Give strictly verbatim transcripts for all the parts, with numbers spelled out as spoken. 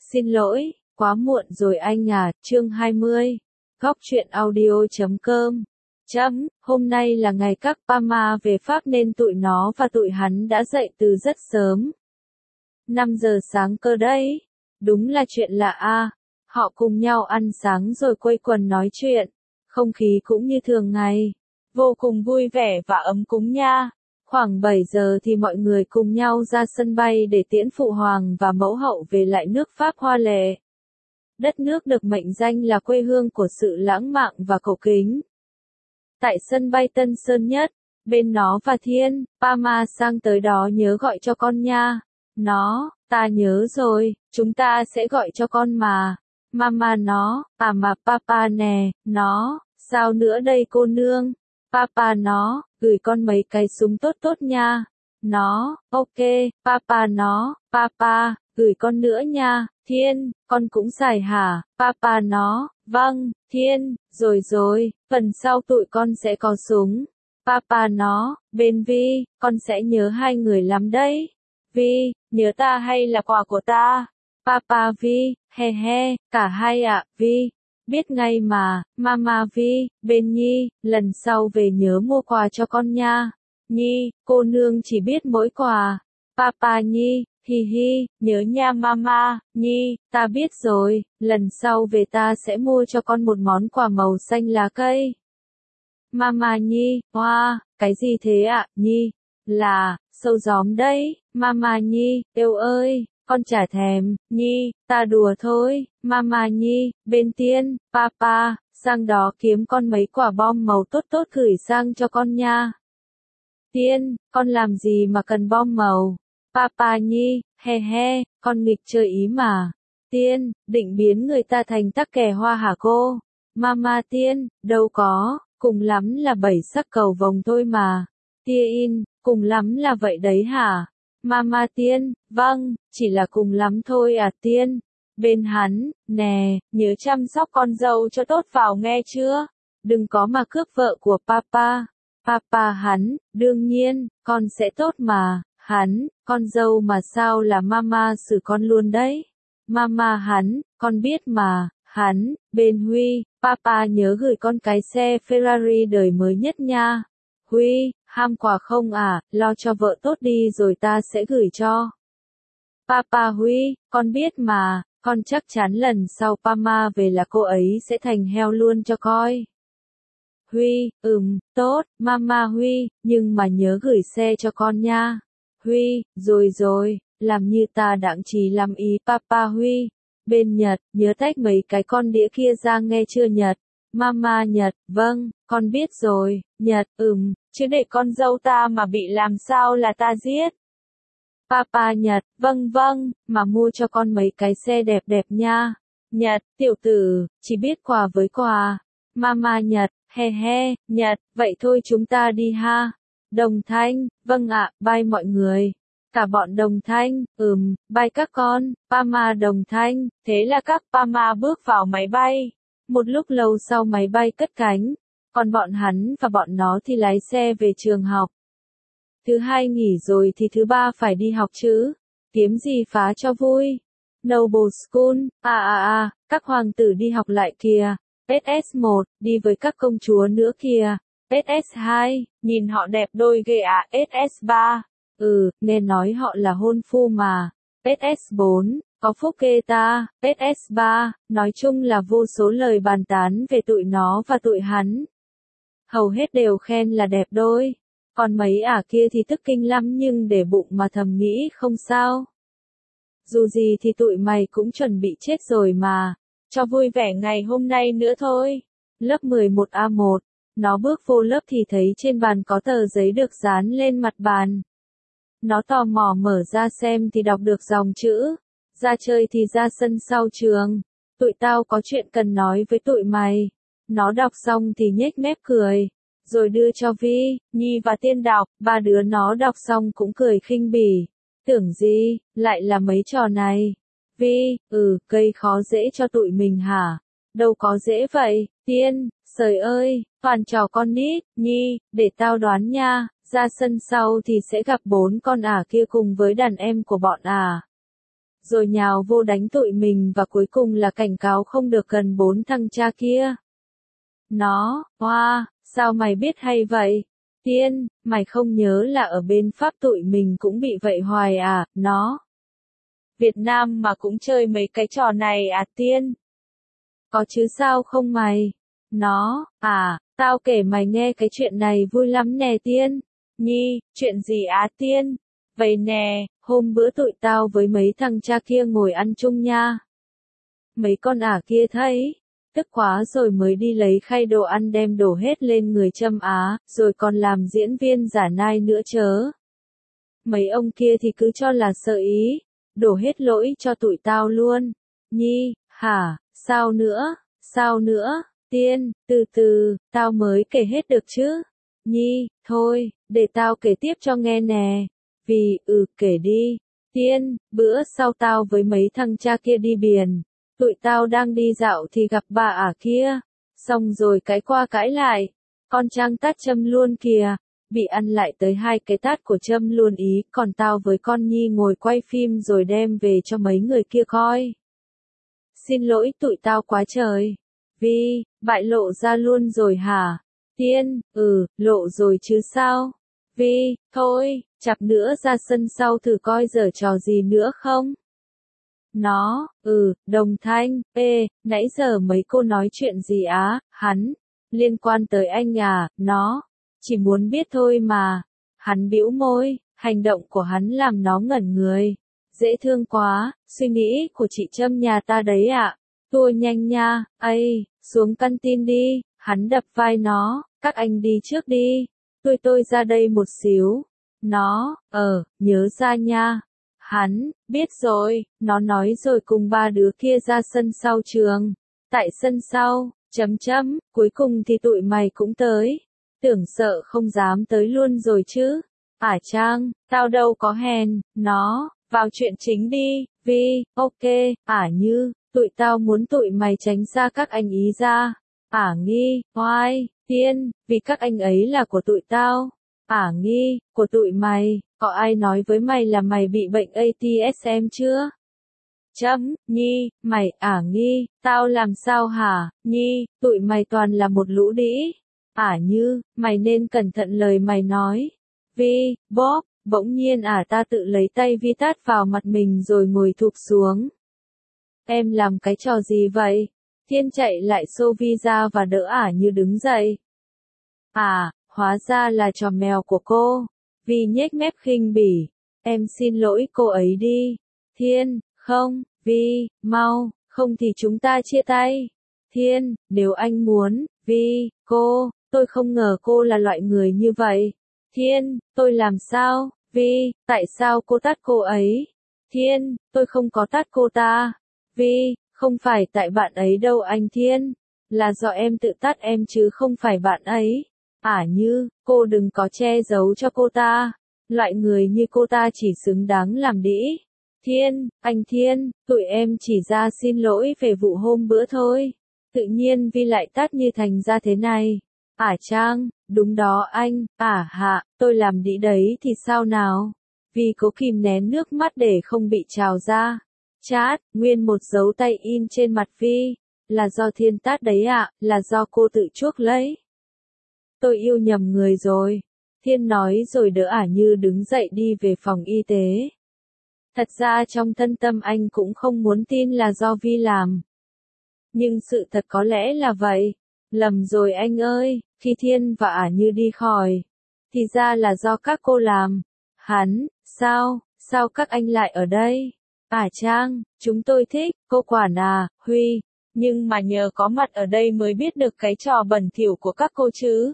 Xin lỗi, quá muộn rồi anh à, chương hai mươi. Góc truyện audio chấm com. Chấm, hôm nay là ngày các Pama về Pháp nên tụi nó và tụi hắn đã dậy từ rất sớm. năm giờ sáng cơ đấy. Đúng là chuyện lạ a. Họ cùng nhau ăn sáng rồi quây quần nói chuyện. Không khí cũng như thường ngày. Vô cùng vui vẻ và ấm cúng nha. Khoảng bảy giờ thì mọi người cùng nhau ra sân bay để tiễn Phụ Hoàng và Mẫu Hậu về lại nước Pháp hoa lệ. Đất nước được mệnh danh là quê hương của sự lãng mạn và cổ kính. Tại sân bay Tân Sơn Nhất, bên nó và Thiên, Pama sang tới đó nhớ gọi cho con nha. Nó, ta nhớ rồi, chúng ta sẽ gọi cho con mà. Mama nó, à mà papa nè, nó, sao nữa đây cô nương? Papa nó, gửi con mấy cái súng tốt tốt nha. Nó, ok, papa nó, papa, gửi con nữa nha. Thiên, con cũng xài hả? Papa nó, vâng, Thiên, rồi rồi, phần sau tụi con sẽ có súng. Papa nó, bên Vi, con sẽ nhớ hai người lắm đấy. Vi, nhớ ta hay là quà của ta? Papa Vi, he he, cả hai ạ, Vi. Biết ngay mà, Mama Vi, bên Nhi, lần sau về nhớ mua quà cho con nha. Nhi, cô nương chỉ biết mỗi quà. Papa Nhi, hi hi, nhớ nha Mama, Nhi, ta biết rồi, lần sau về ta sẽ mua cho con một món quà màu xanh lá cây. Mama Nhi, hoa, wow, cái gì thế ạ, Nhi? Là, sâu gióm đấy, Mama Nhi, yêu ơi. Con chả thèm, Nhi, ta đùa thôi, Mama Nhi, bên Tiên, Papa, sang đó kiếm con mấy quả bom màu tốt tốt gửi sang cho con nha. Tiên, con làm gì mà cần bom màu? Papa Nhi, he he, con nghịch chơi ý mà. Tiên, định biến người ta thành tắc kè hoa hả cô? Mama Tiên, đâu có, cùng lắm là bảy sắc cầu vồng thôi mà. Tia in, cùng lắm là vậy đấy hả? Mama Tiên, vâng, chỉ là cùng lắm thôi à Tiên. Bên hắn, nè, nhớ chăm sóc con dâu cho tốt vào nghe chưa? Đừng có mà cướp vợ của Papa. Papa hắn, đương nhiên, con sẽ tốt mà. Hắn, con dâu mà sao là Mama xử con luôn đấy. Mama hắn, con biết mà. Hắn, bên Huy, Papa nhớ gửi con cái xe Ferrari đời mới nhất nha. Huy, ham quà không à, lo cho vợ tốt đi rồi ta sẽ gửi cho. Papa Huy, con biết mà, con chắc chắn lần sau Pama về là cô ấy sẽ thành heo luôn cho coi. Huy, ừm, tốt, Mama Huy, nhưng mà nhớ gửi xe cho con nha. Huy, rồi rồi, làm như ta đặng chỉ làm ý Papa Huy. Bên Nhật, nhớ tách mấy cái con đĩa kia ra nghe chưa Nhật? Mama Nhật, vâng, con biết rồi, Nhật, ừm, chứ để con dâu ta mà bị làm sao là ta giết. Papa Nhật, vâng vâng, mà mua cho con mấy cái xe đẹp đẹp nha. Nhật, tiểu tử, chỉ biết quà với quà. Mama Nhật, he he, Nhật, vậy thôi chúng ta đi ha. Đồng Thanh, vâng ạ, bye mọi người. Cả bọn Đồng Thanh, ừm, bye các con, Pama Đồng Thanh, thế là các Pama bước vào máy bay. Một lúc lâu sau máy bay cất cánh, còn bọn hắn và bọn nó thì lái xe về trường học. Thứ hai nghỉ rồi thì thứ ba phải đi học chứ. Kiếm gì phá cho vui. Noble School, à à à, các hoàng tử đi học lại kìa. ét ét một, đi với các công chúa nữa kìa. ét ét hai, nhìn họ đẹp đôi ghê à. ét ét ba, ừ, nghe nói họ là hôn phu mà. ét ét bốn, có phúc ghê ta. ét ét ba, nói chung là vô số lời bàn tán về tụi nó và tụi hắn. Hầu hết đều khen là đẹp đôi. Còn mấy ả kia thì tức kinh lắm nhưng để bụng mà thầm nghĩ không sao. Dù gì thì tụi mày cũng chuẩn bị chết rồi mà. Cho vui vẻ ngày hôm nay nữa thôi. Lớp mười một A một. Nó bước vô lớp thì thấy trên bàn có tờ giấy được dán lên mặt bàn. Nó tò mò mở ra xem thì đọc được dòng chữ. Ra chơi thì ra sân sau trường. Tụi tao có chuyện cần nói với tụi mày. Nó đọc xong thì nhếch mép cười. Rồi đưa cho Vi, Nhi và Tiên đọc, ba đứa nó đọc xong cũng cười khinh bỉ. Tưởng gì, lại là mấy trò này. Vi, ừ, gây khó dễ cho tụi mình hả? Đâu có dễ vậy, Tiên, trời ơi, toàn trò con nít, Nhi, để tao đoán nha, ra sân sau thì sẽ gặp bốn con ả kia cùng với đàn em của bọn ả. rồi nhào vô đánh tụi mình và cuối cùng là cảnh cáo không được gần bốn thằng cha kia. Nó, hoa, wow, sao mày biết hay vậy? Tiên, mày không nhớ là ở bên Pháp tụi mình cũng bị vậy hoài à, nó. Việt Nam mà cũng chơi mấy cái trò này à Tiên? Có chứ sao không mày? Nó, à, tao kể mày nghe cái chuyện này vui lắm nè Tiên. Nhi, chuyện gì á Tiên? Vậy nè, hôm bữa tụi tao với mấy thằng cha kia ngồi ăn chung nha. Mấy con ả kia thấy, tức quá rồi mới đi lấy khay đồ ăn đem đổ hết lên người Trâm Á, rồi còn làm diễn viên giả nai nữa chớ. Mấy ông kia thì cứ cho là sợ ý, đổ hết lỗi cho tụi tao luôn. Nhi, hả, sao nữa, sao nữa, Tiên, từ từ, tao mới kể hết được chứ. Nhi, thôi, để tao kể tiếp cho nghe nè. Vì, ừ, kể đi. Tiên, bữa sau tao với mấy thằng cha kia đi biển. Tụi tao đang đi dạo thì gặp bà ả kia. Xong rồi cãi qua cãi lại. Con Trang tát Trâm luôn kìa. Bị ăn lại tới hai cái tát của Trâm luôn ý. Còn tao với con Nhi ngồi quay phim rồi đem về cho mấy người kia coi. Xin lỗi tụi tao quá trời. Vì, bại lộ ra luôn rồi hả? Tiên, ừ, lộ rồi chứ sao? Vì, thôi, chặp nữa ra sân sau thử coi giở trò gì nữa không? Nó, ừ, Đồng Thanh, ê, nãy giờ mấy cô nói chuyện gì á, hắn, liên quan tới anh à, nó, chỉ muốn biết thôi mà. Hắn bĩu môi, hành động của hắn làm nó ngẩn người. Dễ thương quá, suy nghĩ của chị Trâm nhà ta đấy ạ. À. Tua nhanh nha, ây, xuống căn tin đi, hắn đập vai nó, các anh đi trước đi. Tôi tôi ra đây một xíu. Nó, ờ, nhớ ra nha. Hắn, biết rồi, nó nói rồi cùng ba đứa kia ra sân sau trường. Tại sân sau, chấm chấm, cuối cùng thì tụi mày cũng tới. Tưởng sợ không dám tới luôn rồi chứ. Ả Trang, tao đâu có hèn, nó, vào chuyện chính đi, Vi, ok, Ả Như, tụi tao muốn tụi mày tránh xa các anh ý ra. Ả Nghi, oai, Tiên, vì các anh ấy là của tụi tao. Ả Nghi, của tụi mày, có ai nói với mày là mày bị bệnh a tê ét em chưa? Chấm, Nhi, mày, Ả Nghi, tao làm sao hả? Nhi, tụi mày toàn là một lũ đĩ. Ả Như, mày nên cẩn thận lời mày nói. Vi, Bob, bỗng nhiên Ả ta tự lấy tay Vi tát vào mặt mình rồi ngồi thụp xuống. Em làm cái trò gì vậy? Thiên chạy lại xô Vi ra và đỡ Ả Như đứng dậy. À, hóa ra là trò mèo của cô. Vi nhếch mép khinh bỉ. Em xin lỗi cô ấy đi. Thiên, không, Vi, mau, không thì chúng ta chia tay. Thiên, nếu anh muốn, Vi, cô, tôi không ngờ cô là loại người như vậy. Thiên, tôi làm sao? Vi, tại sao cô tát cô ấy? Thiên, tôi không có tát cô ta. Vi, không phải tại bạn ấy đâu anh Thiên. Là do em tự tát em chứ không phải bạn ấy. Ả Như, cô đừng có che giấu cho cô ta. Loại người như cô ta chỉ xứng đáng làm đĩ. Thiên, anh Thiên, tụi em chỉ ra xin lỗi về vụ hôm bữa thôi. Tự nhiên Vi lại tát Như thành ra thế này. Ả Trang, đúng đó anh, Ả Hạ, tôi làm đĩ đấy thì sao nào? Vi cố kìm nén nước mắt để không bị trào ra. Chát, nguyên một dấu tay in trên mặt Vi. Là do Thiên tát đấy ạ, à, là do cô tự chuốc lấy. Tôi yêu nhầm người rồi. Thiên nói rồi đỡ Ả Như đứng dậy đi về phòng y tế. Thật ra trong thân tâm anh cũng không muốn tin là do Vi làm. Nhưng sự thật có lẽ là vậy. Lầm rồi anh ơi, khi Thiên và Ả Như đi khỏi. Thì ra là do các cô làm. Hắn, sao, sao các anh lại ở đây? Ả Trang, chúng tôi thích, cô quản à, Huy. Nhưng mà nhờ có mặt ở đây mới biết được cái trò bẩn thỉu của các cô chứ.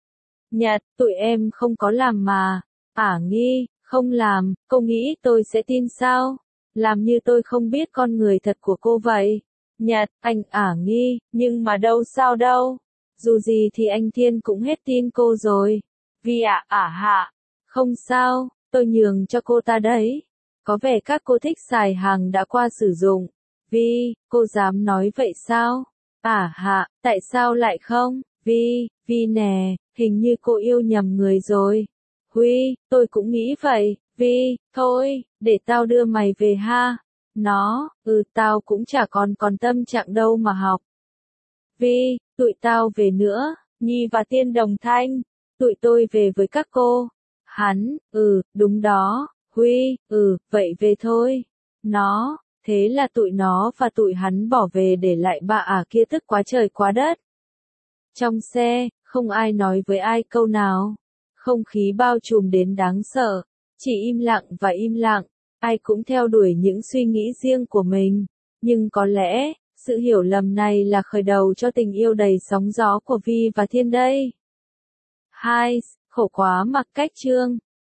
Nhật, tụi em không có làm mà. Ả Nghi, không làm, cô nghĩ tôi sẽ tin sao? Làm như tôi không biết con người thật của cô vậy. Nhật, anh Ả Nghi, nhưng mà đâu sao đâu. Dù gì thì anh Thiên cũng hết tin cô rồi. Vì ạ, Ả Hạ, không sao, tôi nhường cho cô ta đấy. Có vẻ các cô thích xài hàng đã qua sử dụng. Vi, cô dám nói vậy sao? Ả Hạ, tại sao lại không? Vi, Vi nè, hình như cô yêu nhầm người rồi. Huy, tôi cũng nghĩ vậy. Vi, thôi, để tao đưa mày về ha. Nó, ừ tao cũng chả còn còn tâm trạng đâu mà học. Vi, tụi tao về nữa, Nhi và Tiên đồng thanh, tụi tôi về với các cô. Hắn, ừ, đúng đó, Huy, ừ, vậy về thôi. Nó, thế là tụi nó và tụi hắn bỏ về để lại bà ả kia tức quá trời quá đất. Trong xe, không ai nói với ai câu nào. Không khí bao trùm đến đáng sợ, chỉ im lặng và im lặng, ai cũng theo đuổi những suy nghĩ riêng của mình. Nhưng có lẽ, sự hiểu lầm này là khởi đầu cho tình yêu đầy sóng gió của Vi và Thiên đây. Hai, khổ quá mặc cách chương.